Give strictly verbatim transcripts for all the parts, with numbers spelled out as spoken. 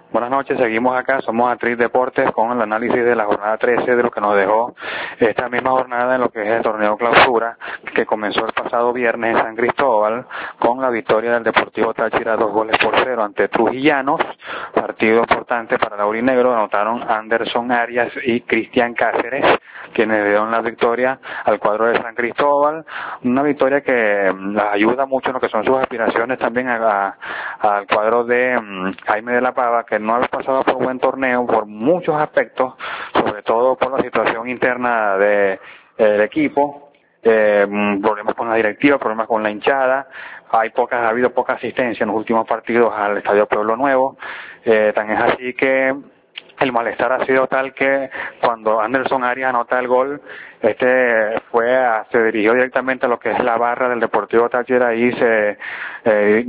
Buenas noches, seguimos acá, somos Atriz Deportes con el análisis de la jornada trece de lo que nos dejó esta misma jornada en lo que es el torneo clausura que comenzó el pasado viernes en San Cristóbal con la victoria del Deportivo Táchira dos goles por cero ante Trujillanos, partido importante para el aurinegro, anotaron Anderson Arias y Cristian Cáceres, quienes le dieron la victoria al cuadro de San Cristóbal, una victoria que las ayuda mucho en lo que son sus aspiraciones también a, a, al cuadro de um, Jaime de la Pava, que no ha pasado por un buen torneo por muchos aspectos, sobre todo por la situación interna de, eh, del equipo, eh, problemas con la directiva, problemas con la hinchada, hay pocas, ha habido poca asistencia en los últimos partidos al Estadio Pueblo Nuevo, eh, tan es así que el malestar ha sido tal que cuando Anderson Arias anota el gol, este fue a, se dirigió directamente a lo que es la barra del Deportivo Táchira y se eh,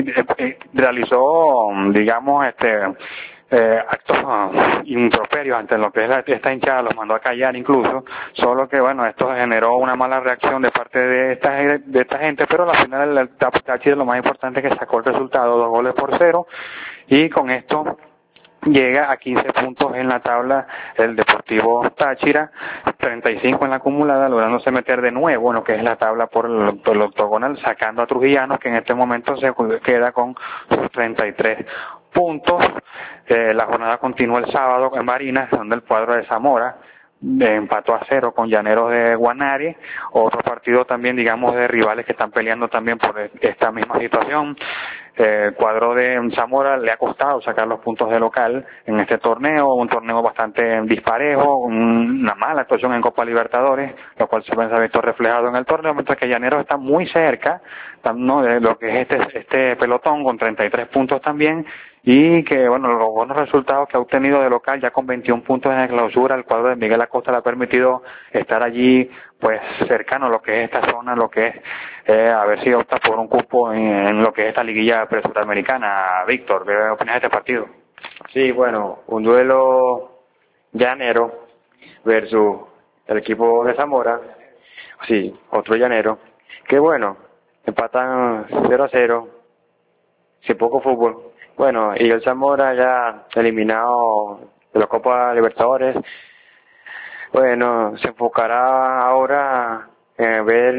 realizó, digamos, este eh, actos uh, improperios ante lo que es la, esta hinchada, los mandó a callar incluso, solo que bueno, esto generó una mala reacción de parte de esta, de esta gente, pero al final el Táchira lo más importante es que sacó el resultado, dos goles por cero, y con esto llega a quince puntos en la tabla el Deportivo Táchira, treinta y cinco en la acumulada, lográndose meter de nuevo en lo que es la tabla por el, por el octogonal, sacando a Trujillanos, que en este momento se queda con sus treinta y tres puntos. Eh, la jornada continúa el sábado en Barinas, donde el cuadro de Zamora de empató a cero con Llaneros de Guanare, otro partido también, digamos, de rivales que están peleando también por esta misma situación. Eh, el cuadro de Zamora le ha costado sacar los puntos de local en este torneo, un torneo bastante disparejo, una mala actuación en Copa Libertadores, lo cual se ha visto reflejado en el torneo, mientras que Llaneros está muy cerca, ¿no?, de lo que es este, este pelotón con treinta y tres puntos también, y que bueno, los buenos resultados que ha obtenido de local, ya con veintiún puntos en la clausura, el cuadro de Miguel Acosta le ha permitido estar allí pues cercano a lo que es esta zona, lo que es eh, a ver si opta por un cupo en, en lo que es esta liguilla presuramericana. Víctor, ¿qué opinas de este partido? Sí, bueno, un duelo llanero versus el equipo de Zamora, sí, otro llanero, que bueno, empatan cero a cero, sin poco fútbol. Bueno, y el Zamora ya eliminado de la Copa Libertadores, bueno, se enfocará ahora en ver,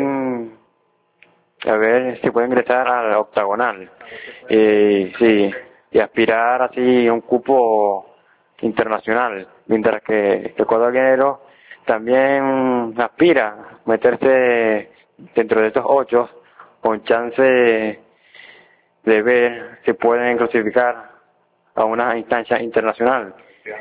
a ver si puede ingresar al octagonal, y sí, y aspirar así a un cupo internacional, mientras que el cuadro llanero también aspira a meterse dentro de estos ocho con chance de ver si pueden clasificar a una instancia internacional.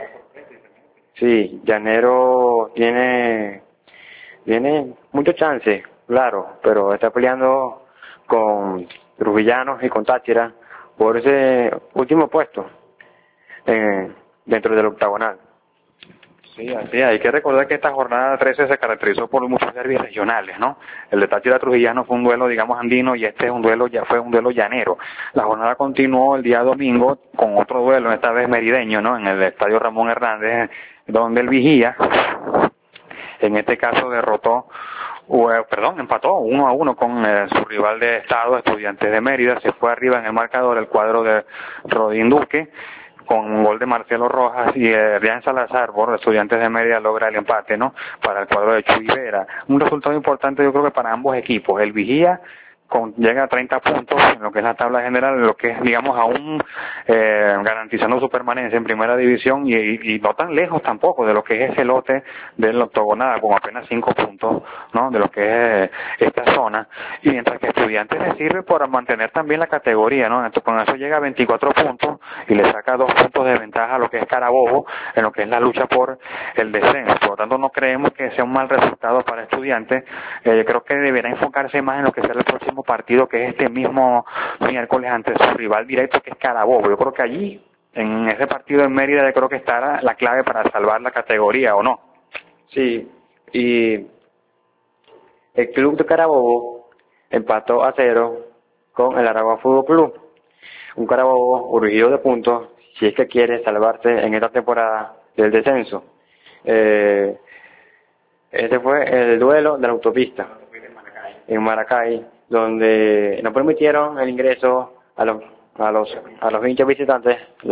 Sí, Llanero tiene tiene mucho chance, claro, pero está peleando con Trujillanos y con Táchira por ese último puesto eh, dentro del octagonal. Sí, así hay que recordar que esta jornada trece se caracterizó por muchos derbis regionales, ¿no? El de Táchira Trujillano fue un duelo, digamos, andino, y este es un duelo, ya fue un duelo llanero. La jornada continuó el día domingo con otro duelo, esta vez merideño, ¿no? En el estadio Ramón Hernández, donde el Vigía, en este caso derrotó, uh, perdón, empató uno a uno con eh, su rival de estado, Estudiantes de Mérida, se fue arriba en el marcador el cuadro de Rodín Duque, con un gol de Marcelo Rojas, y eh, Rian Salazar por Estudiantes de Mérida logra el empate, ¿no?, para el cuadro de Chuy Vera. Un resultado importante yo creo que para ambos equipos. El Vigía con, llega a treinta puntos en lo que es la tabla general, lo que es, digamos, aún eh, garantizando su permanencia en primera división, y, y, y no tan lejos tampoco de lo que es ese lote del octogonal, con apenas cinco puntos, ¿no?, de lo que es esta zona, y mientras que Estudiantes le sirve para mantener también la categoría, ¿no? Entonces, con eso llega a veinticuatro puntos y le saca dos puntos de ventaja a lo que es Carabobo en lo que es la lucha por el descenso. Por lo tanto, no creemos que sea un mal resultado para Estudiantes. Eh, creo que deberá enfocarse más en lo que será el próximo partido, que es este mismo miércoles ante su rival directo, que es Carabobo. Yo creo que allí, en ese partido en Mérida, yo creo que estará la clave para salvar la categoría, ¿o no? Sí, y el club de Carabobo empató a cero con el Aragua Fútbol Club. Un Carabobo urgido de puntos si es que quiere salvarse en esta temporada del descenso. Eh, ese fue el duelo de la autopista en Maracay, donde no permitieron el ingreso a los a los a los hinchas visitantes, la,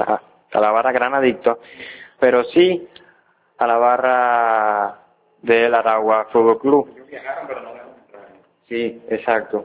a la barra Granadicto, pero sí a la barra del Aragua Fútbol Club. Sí, exacto.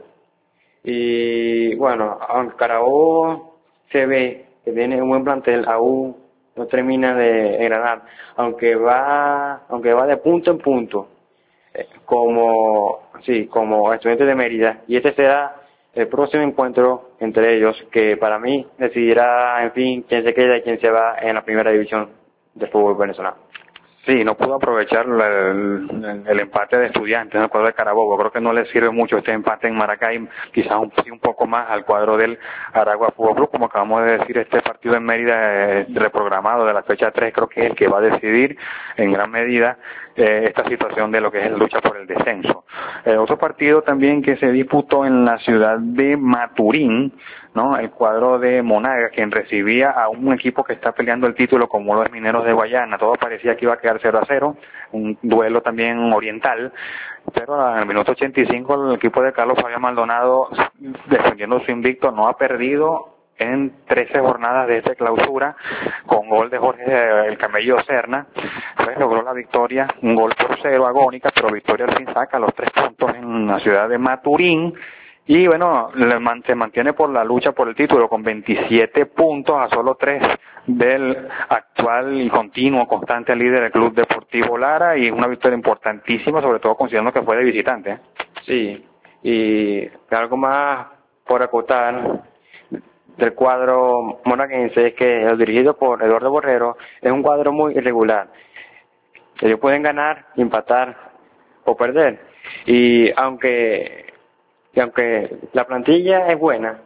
Y bueno, aunque Carabobo se ve que tiene un buen plantel, aún no termina de engranar, aunque va, aunque va de punto en punto, eh, como, sí, como Estudiantes de Mérida, y este será el próximo encuentro entre ellos, que para mí decidirá, en fin, quién se queda y quién se va en la primera división del fútbol venezolano. Sí, no pudo aprovechar el, el, el empate de Estudiantes en el cuadro de Carabobo. Creo que no le sirve mucho este empate en Maracay, quizás un, sí, un poco más al cuadro del Aragua Fútbol Club. Como acabamos de decir, este partido en Mérida eh, reprogramado de la fecha tres, creo que es el que va a decidir en gran medida eh, esta situación de lo que es la lucha por el descenso. Eh, otro partido también que se disputó en la ciudad de Maturín, ¿no? El cuadro de Monagas, quien recibía a un equipo que está peleando el título como los Mineros de Guayana. Todo parecía que iba a quedar cero a cero, un duelo también oriental, pero en el minuto ochenta y cinco el equipo de Carlos Fabián Maldonado, defendiendo su invicto, no ha perdido en trece jornadas de esta clausura, con gol de Jorge el Camello Serna, pues logró la victoria, un gol por cero agónica, pero victoria al fin saca los tres puntos en la ciudad de Maturín. Y bueno, se mantiene por la lucha por el título con veintisiete puntos a solo tres del actual y continuo constante líder del Club Deportivo Lara, y una victoria importantísima, sobre todo considerando que fue de visitante, ¿eh? Sí, y algo más por acotar del cuadro monaguense es que el dirigido por Eduardo Borrero es un cuadro muy irregular. Ellos pueden ganar, empatar o perder, y aunque y aunque la plantilla es buena,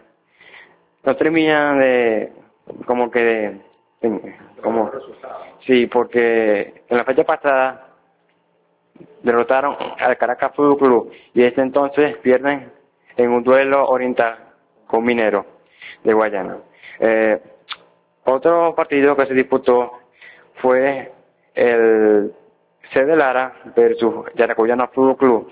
no terminan de, como que, de, como, sí, porque en la fecha pasada derrotaron al Caracas Fútbol Club y este entonces pierden en un duelo oriental con Minero de Guayana. Eh, otro partido que se disputó fue el C de Lara versus Yaracuyana Fútbol Club.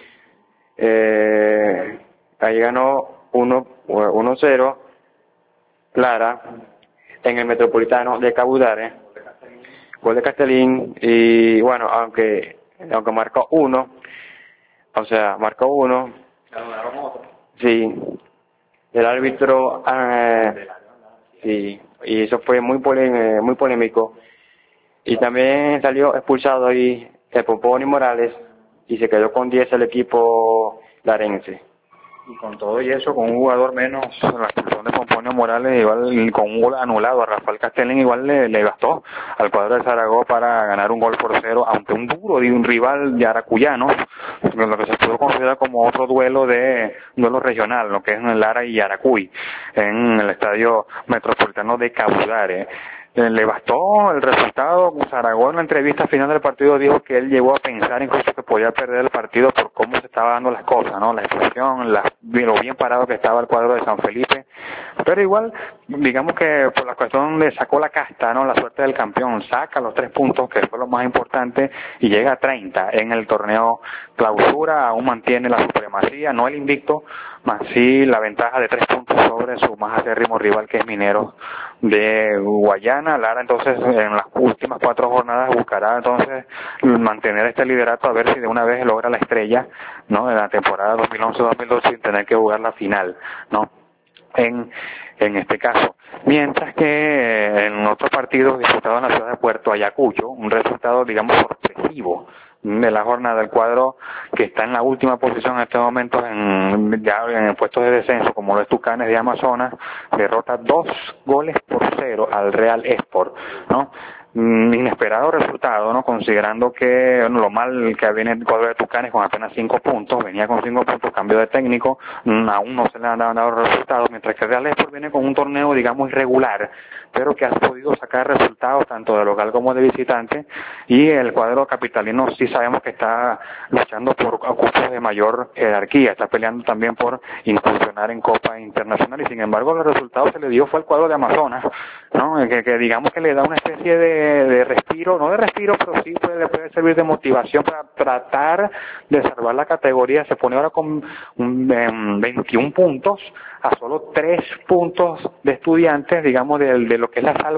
Eh, ahí ganó uno cero Lara en el Metropolitano de Cabudare, gol de Castellín, y bueno, aunque aunque marcó uno, o sea, marcó uno, sí, el árbitro, eh, sí, y eso fue muy polé- muy polémico, y también salió expulsado ahí el Poponi Morales, y se quedó con diez el equipo larense. Y con todo y eso, con un jugador menos, la expulsión de Pomponio Morales, igual con un gol anulado a Rafael Castellín, igual le, le bastó al cuadro de Zaragoza para ganar un gol por cero ante un duro de un rival yaracuyano, lo que se pudo considerar como otro duelo de duelo regional, lo que es en Lara y Yaracuy, en el estadio metropolitano de Cabudare. Le bastó el resultado. Zaragoza en la entrevista final del partido dijo que él llegó a pensar incluso que podía perder el partido por cómo se estaban dando las cosas, ¿no? La expresión, la, lo bien parado que estaba el cuadro de San Felipe, pero igual, digamos que por la cuestión de sacó la casta, ¿no? La suerte del campeón, saca los tres puntos, que fue lo más importante, y llega a treinta en el torneo clausura, aún mantiene la supremacía, no el invicto, más sí la ventaja de tres puntos sobre su más acérrimo rival, que es Minero de Guayana. Lara entonces en las últimas cuatro jornadas buscará entonces mantener este liderato, a ver si de una vez logra la estrella, ¿no? En la temporada dos mil once dos mil doce sin tener que jugar la final, ¿no? En, en este caso. Mientras que en otros partidos disputados en la ciudad de Puerto Ayacucho, un resultado digamos sorpresivo de la jornada del cuadro que está en la última posición en este momento en, ya en el puesto de descenso, como lo es Tucanes de Amazonas, derrota dos goles por cero al Real Esport, ¿no? Inesperado resultado, ¿no? Considerando que bueno, lo mal que viene el cuadro de Tucanes con apenas cinco puntos, venía con cinco puntos, cambio de técnico, aún no se le han dado resultados, mientras que el Real Esport viene con un torneo, digamos, irregular, pero que ha podido sacar resultados tanto de local como de visitante, y el cuadro capitalino sí sabemos que está luchando por cupos de mayor jerarquía, está peleando también por incursionar en Copa Internacional, y sin embargo el resultado se le dio fue el cuadro de Amazonas, ¿no? Que, que digamos que le da una especie de de respiro, no de respiro, pero sí puede, le puede servir de motivación para tratar de salvar la categoría. Se pone ahora con um, veintiún puntos, a solo tres puntos de Estudiantes, digamos, de, de lo que es la salva